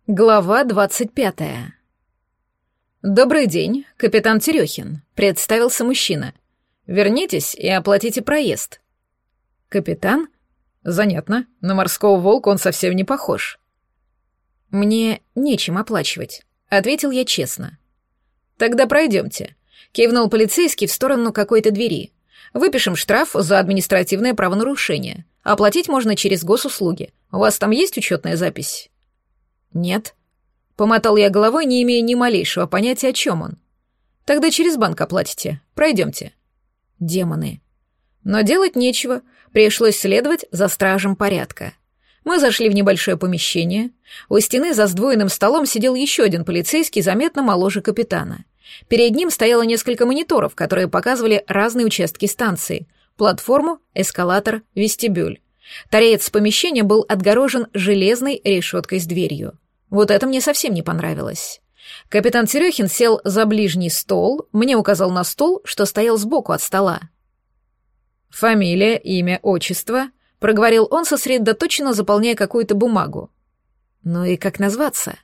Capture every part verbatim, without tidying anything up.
Глава двадцать пятая. «Добрый день, капитан Терехин», — представился мужчина. «Вернитесь и оплатите проезд». «Капитан? Занятно, на морского волка он совсем не похож». «Мне нечем оплачивать», — ответил я честно. «Тогда пройдемте», — кивнул полицейский в сторону какой-то двери. «Выпишем штраф за административное правонарушение. Оплатить можно через госуслуги. У вас там есть учетная запись?» «Нет». Помотал я головой, не имея ни малейшего понятия, о чем он. «Тогда через банк оплатите. Пройдемте». Демоны. Но делать нечего, пришлось следовать за стражем порядка. Мы зашли в небольшое помещение. У стены за сдвоенным столом сидел еще один полицейский, заметно моложе капитана. Перед ним стояло несколько мониторов, которые показывали разные участки станции: платформу, эскалатор, вестибюль. Торец помещения был отгорожен железной решеткой с дверью. Вот это мне совсем не понравилось. Капитан Терехин сел за ближний стол, мне указал на стул, что стоял сбоку от стола. «Фамилия, имя, отчество», — проговорил он, сосредоточенно заполняя какую-то бумагу. «Ну и как назваться?»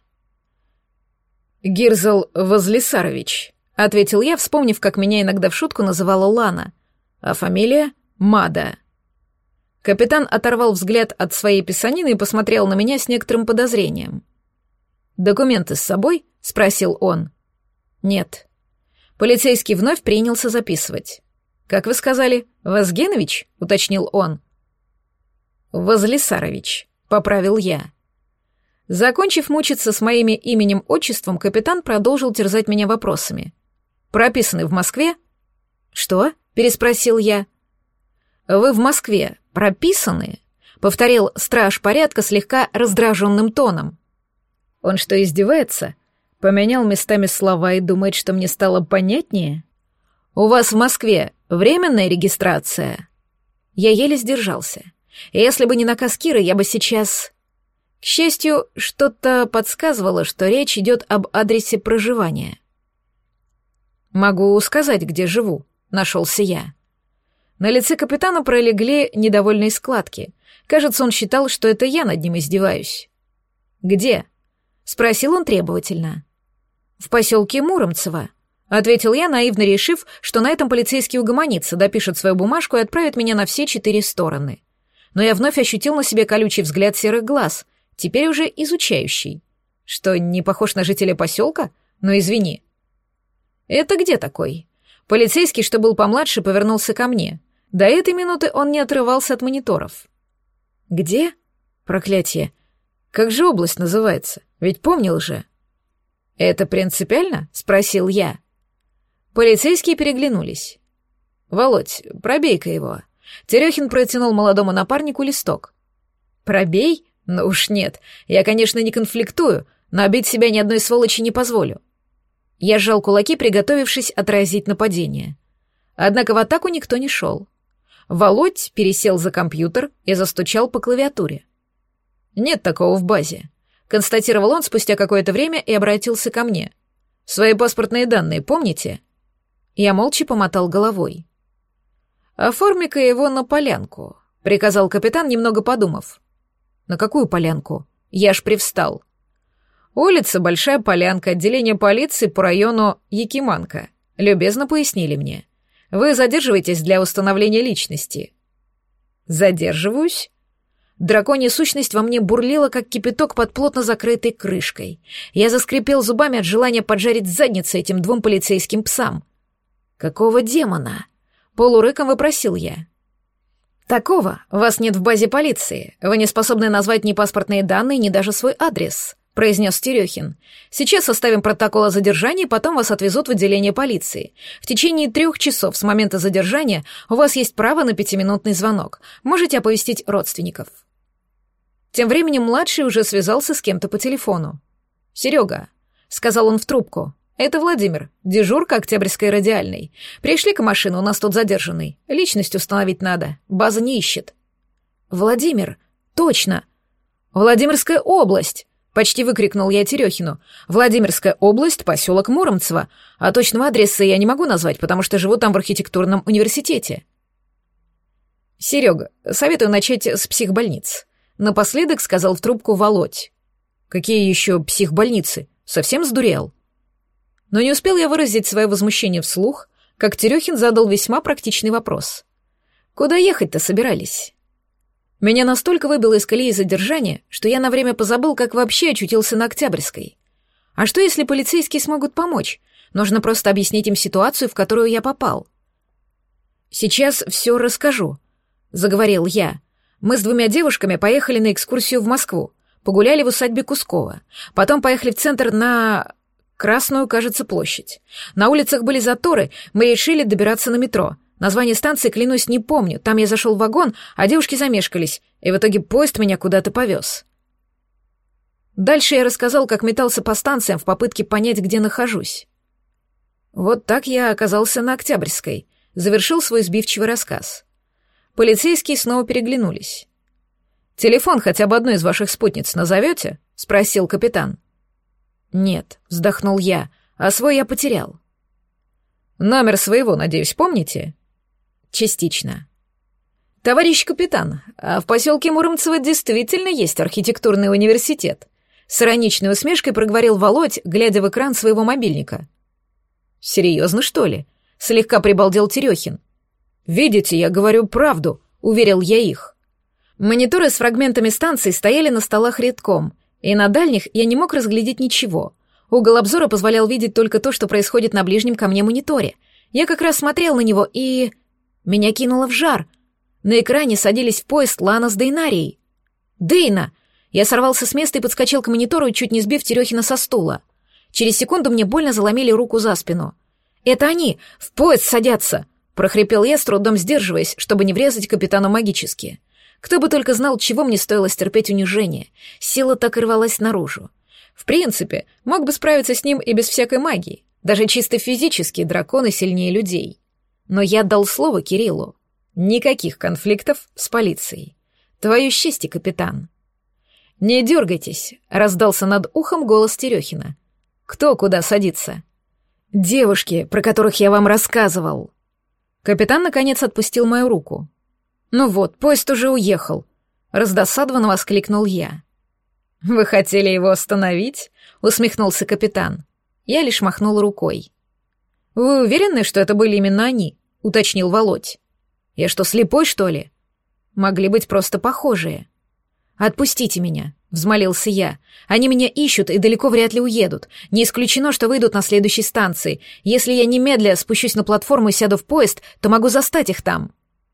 «Гирзл Возлисарович», — ответил я, вспомнив, как меня иногда в шутку называла Лана. «А фамилия — Мада». Капитан оторвал взгляд от своей писанины и посмотрел на меня с некоторым подозрением. «Документы с собой?» — спросил он. «Нет». Полицейский вновь принялся записывать. «Как вы сказали, Возгенович?» — уточнил он. «Возлисарович», — поправил я. Закончив мучиться с моими именем-отчеством, капитан продолжил терзать меня вопросами. «Прописаны в Москве?» «Что?» — переспросил я. «Вы в Москве прописаны?» — повторил страж порядка слегка раздраженным тоном. Он что, издевается? Поменял местами слова и думает, что мне стало понятнее? «У вас в Москве временная регистрация?» Я еле сдержался. Если бы не наказ Киры, я бы сейчас... К счастью, что-то подсказывало, что речь идет об адресе проживания. «Могу сказать, где живу», — нашелся я. На лице капитана пролегли недовольные складки. Кажется, он считал, что это я над ним издеваюсь. «Где?» — спросил он требовательно. «В поселке Муромцево», — ответил я, наивно решив, что на этом полицейский угомонится, допишет свою бумажку и отправит меня на все четыре стороны. Но я вновь ощутил на себе колючий взгляд серых глаз, теперь уже изучающий. Что, не похож на жителя поселка? Ну, извини. «Это где такой?» Полицейский, что был помладше, повернулся ко мне. До этой минуты он не отрывался от мониторов. «Где?» «Проклятие. Как же область называется? Ведь помнил же». «Это принципиально?» — спросил я. Полицейские переглянулись. «Володь, пробей-ка его». Терехин протянул молодому напарнику листок. «Пробей? Ну уж нет. Я, конечно, не конфликтую, но обидеть себя ни одной сволочи не позволю». Я сжал кулаки, приготовившись отразить нападение. Однако в атаку никто не шел. Володь пересел за компьютер и застучал по клавиатуре. «Нет такого в базе», — констатировал он спустя какое-то время и обратился ко мне. «Свои паспортные данные помните?» Я молча помотал головой. «Оформи-ка его на полянку», — приказал капитан, немного подумав. «На какую полянку?» Я аж привстал. «Улица Большая Полянка, отделение полиции по району Якиманка», — любезно пояснили мне. «Вы задерживаетесь для установления личности». «Задерживаюсь?» Драконья сущность во мне бурлила, как кипяток под плотно закрытой крышкой. Я заскрипел зубами от желания поджарить задницы этим двум полицейским псам. «Какого демона?» — полурыком вопросил я. «Такого вас нет в базе полиции. Вы не способны назвать ни паспортные данные, ни даже свой адрес», — произнес Терехин. «Сейчас составим протокол о задержании, потом вас отвезут в отделение полиции. В течение трех часов с момента задержания у вас есть право на пятиминутный звонок. Можете оповестить родственников». Тем временем младший уже связался с кем-то по телефону. «Серега», — сказал он в трубку, — «это Владимир, дежурка Октябрьской радиальной. Пришли-ка машину, у нас тут задержанный. Личность установить надо, база не ищет». «Владимир, точно! Владимирская область!» — почти выкрикнул я Терехину. «Владимирская область, поселок Муромцево. А точного адреса я не могу назвать, потому что живу там в архитектурном университете». «Серега, советую начать с психбольниц», — напоследок сказал в трубку Володь. Какие еще психбольницы? Совсем сдурел? Но не успел я выразить свое возмущение вслух, как Терехин задал весьма практичный вопрос. Куда ехать-то собирались? Меня настолько выбило из колеи задержания, что я на время позабыл, как вообще очутился на Октябрьской. А что, если полицейские смогут помочь? Нужно просто объяснить им ситуацию, в которую я попал. «Сейчас все расскажу», — заговорил я. «Мы с двумя девушками поехали на экскурсию в Москву, погуляли в усадьбе Кускова, потом поехали в центр на... Красную, кажется, площадь. На улицах были заторы, мы решили добираться на метро. Название станции, клянусь, не помню. Там я зашел в вагон, а девушки замешкались, и в итоге поезд меня куда-то повез». Дальше я рассказал, как метался по станциям в попытке понять, где нахожусь. Вот так я оказался на Октябрьской, завершил свой сбивчивый рассказ. Полицейские снова переглянулись. «Телефон хотя бы одной из ваших спутниц назовете?» — спросил капитан. «Нет», — вздохнул я, — «а свой я потерял». «Номер своего, надеюсь, помните?» «Частично». «Товарищ капитан, а в поселке Муромцево действительно есть архитектурный университет», — с ироничной усмешкой проговорил Володь, глядя в экран своего мобильника. «Серьезно, что ли?» — слегка прибалдел Терехин. «Видите, я говорю правду», — уверил я их. Мониторы с фрагментами станций стояли на столах рядком, и на дальних я не мог разглядеть ничего. Угол обзора позволял видеть только то, что происходит на ближнем ко мне мониторе. Я как раз смотрел на него, и... Меня кинуло в жар. На экране садились в поезд Лана с Дейнарией. «Дейна!» Я сорвался с места и подскочил к монитору, чуть не сбив Терехина со стула. Через секунду мне больно заломили руку за спину. «Это они! В поезд садятся!» — прохрипел я, с трудом сдерживаясь, чтобы не врезать капитану магически. Кто бы только знал, чего мне стоило стерпеть унижение. Сила так и рвалась наружу. В принципе, мог бы справиться с ним и без всякой магии. Даже чисто физически драконы сильнее людей. Но я дал слово Кириллу. Никаких конфликтов с полицией. Твое счастье, капитан. «Не дергайтесь», — раздался над ухом голос Терехина. «Кто куда садится?» «Девушки, про которых я вам рассказывал». Капитан, наконец, отпустил мою руку. «Ну вот, поезд уже уехал», — раздосадованно воскликнул я. «Вы хотели его остановить?» — усмехнулся капитан. Я лишь махнул рукой. «Вы уверены, что это были именно они?» — уточнил Володь. «Я что, слепой, что ли?» «Могли быть просто похожие». «Отпустите меня», — взмолился я. «Они меня ищут и далеко вряд ли уедут. Не исключено, что выйдут на следующей станции. Если я немедля спущусь на платформу и сяду в поезд, то могу застать их там».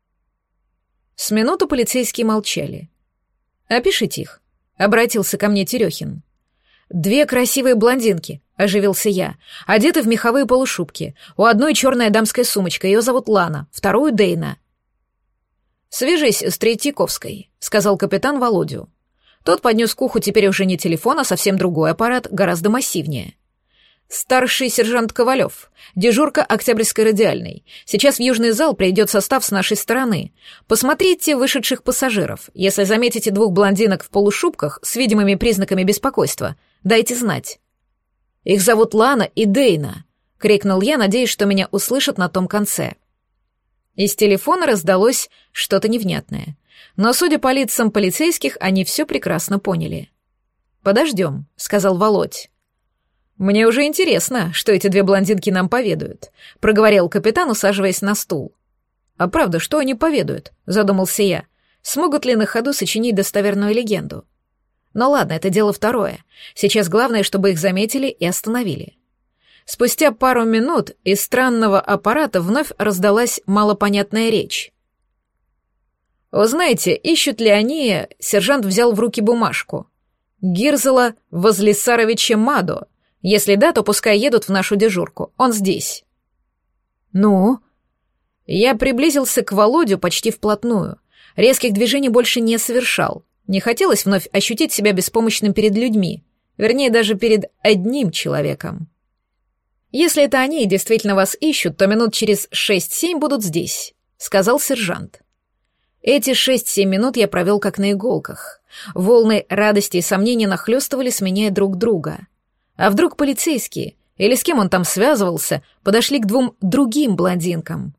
С минуту полицейские молчали. «Опишите их», — обратился ко мне Терехин. «Две красивые блондинки», — оживился я, — «одеты в меховые полушубки. У одной черная дамская сумочка, ее зовут Лана, вторую — Дейна». «Свяжись с Третьяковской», — сказал капитан Володю. Тот поднес к уху теперь уже не телефон, а совсем другой аппарат, гораздо массивнее. «Старший сержант Ковалев, дежурка Октябрьской радиальной. Сейчас в южный зал придет состав с нашей стороны. Посмотрите вышедших пассажиров. Если заметите двух блондинок в полушубках с видимыми признаками беспокойства, дайте знать». «Их зовут Лана и Дейна», — крикнул я, надеясь, что меня услышат на том конце. Из телефона раздалось что-то невнятное. Но, судя по лицам полицейских, они все прекрасно поняли. «Подождем», — сказал Володь. «Мне уже интересно, что эти две блондинки нам поведают», — проговорил капитан, усаживаясь на стул. «А правда, что они поведают?» — задумался я. «Смогут ли на ходу сочинить достоверную легенду?» «Ну ладно, это дело второе. Сейчас главное, чтобы их заметили и остановили». Спустя пару минут из странного аппарата вновь раздалась малопонятная речь. «Узнаете, ищут ли они...» — сержант взял в руки бумажку. «Гирзела Возлисаровича Мадо. Если да, то пускай едут в нашу дежурку. Он здесь». «Ну?» Я приблизился к Володю почти вплотную. Резких движений больше не совершал. Не хотелось вновь ощутить себя беспомощным перед людьми. Вернее, даже перед одним человеком. «Если это они действительно вас ищут, то минут через шесть-семь будут здесь», — сказал сержант. Эти шесть-семь минут я провел как на иголках. Волны радости и сомнения нахлёстывали, сменяя друг друга. А вдруг полицейские, или с кем он там связывался, подошли к двум другим блондинкам?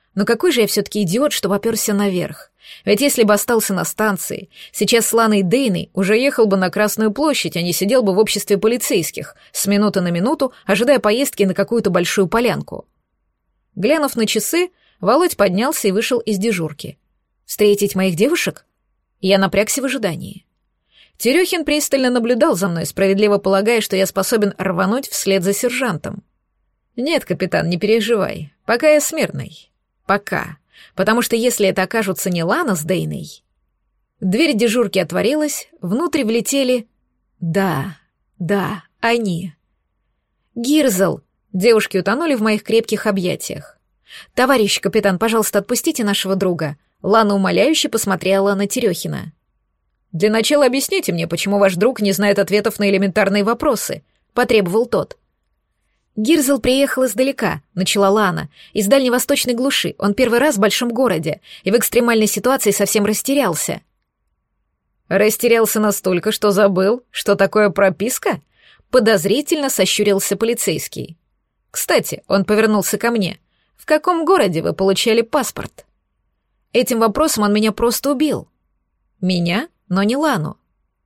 Но какой же я все-таки идиот, что попёрся наверх. Ведь если бы остался на станции, сейчас с Ланой Дейной уже ехал бы на Красную площадь, а не сидел бы в обществе полицейских, с минуты на минуту, ожидая поездки на какую-то большую полянку. Глянув на часы, Володь поднялся и вышел из дежурки. «Встретить моих девушек?» Я напрягся в ожидании. Терехин пристально наблюдал за мной, справедливо полагая, что я способен рвануть вслед за сержантом. «Нет, капитан, не переживай. Пока я смирный. Пока. Потому что если это окажутся не Лана с Дейной...» Дверь дежурки отворилась, внутрь влетели... Да, да, они. «Гирзл!» Девушки утонули в моих крепких объятиях. «Товарищ капитан, пожалуйста, отпустите нашего друга». Лана умоляюще посмотрела на Терехина. «Для начала объясните мне, почему ваш друг не знает ответов на элементарные вопросы», — потребовал тот. «Гирзл приехал издалека», — начала Лана, — «из дальневосточной глуши. Он первый раз в большом городе и в экстремальной ситуации совсем растерялся». «Растерялся настолько, что забыл, что такое прописка?» — подозрительно сощурился полицейский. «Кстати, он повернулся ко мне. В каком городе вы получали паспорт?» Этим вопросом он меня просто убил. Меня, но не Лану.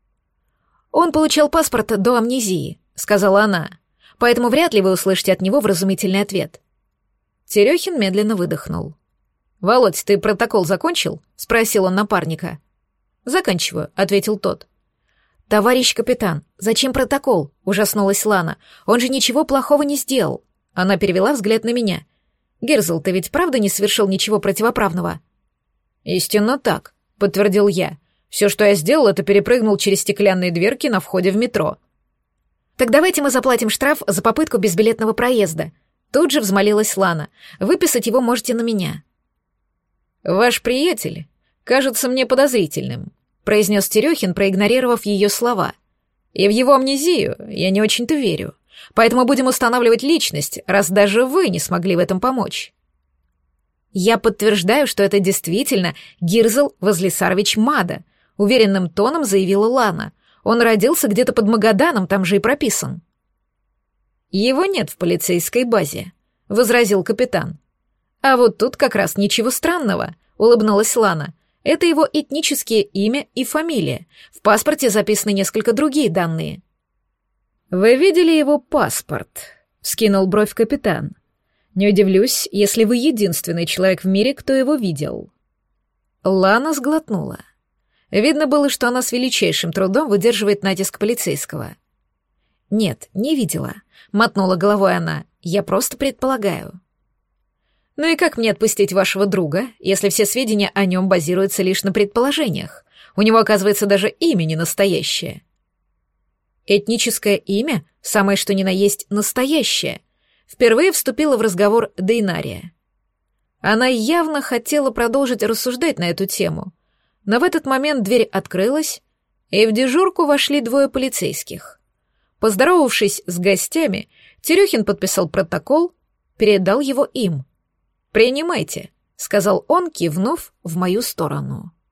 «Он получал паспорт до амнезии», — сказала она, «поэтому вряд ли вы услышите от него вразумительный ответ». Терехин медленно выдохнул. «Володь, ты протокол закончил?» — спросил он напарника. «Заканчиваю», — ответил тот. «Товарищ капитан, зачем протокол?» — ужаснулась Лана. «Он же ничего плохого не сделал». Она перевела взгляд на меня. «Гирзл, ты ведь правда не совершил ничего противоправного?» «Истинно так», — подтвердил я. «Все, что я сделал, это перепрыгнул через стеклянные дверки на входе в метро». «Так давайте мы заплатим штраф за попытку безбилетного проезда», — тут же взмолилась Лана. «Выписать его можете на меня». «Ваш приятель кажется мне подозрительным», — произнес Терехин, проигнорировав ее слова. «И в его амнезию я не очень-то верю, поэтому будем устанавливать личность, раз даже вы не смогли в этом помочь». «Я подтверждаю, что это действительно Гирзл Возлисарович Мада», — уверенным тоном заявила Лана. «Он родился где-то под Магаданом, там же и прописан». «Его нет в полицейской базе», — возразил капитан. «А вот тут как раз ничего странного», — улыбнулась Лана. «Это его этническое имя и фамилия. В паспорте записаны несколько другие данные». «Вы видели его паспорт?» — вскинул бровь капитан. «Не удивлюсь, если вы единственный человек в мире, кто его видел». Лана сглотнула. Видно было, что она с величайшим трудом выдерживает натиск полицейского. «Нет, не видела», — мотнула головой она. «Я просто предполагаю». «Ну и как мне отпустить вашего друга, если все сведения о нем базируются лишь на предположениях? У него, оказывается, даже имя не настоящее». «Этническое имя, самое что ни на есть настоящее», впервые вступила в разговор Дейнария. Она явно хотела продолжить рассуждать на эту тему, но в этот момент дверь открылась, и в дежурку вошли двое полицейских. Поздоровавшись с гостями, Терехин подписал протокол, передал его им. «Принимайте», — сказал он, кивнув в мою сторону.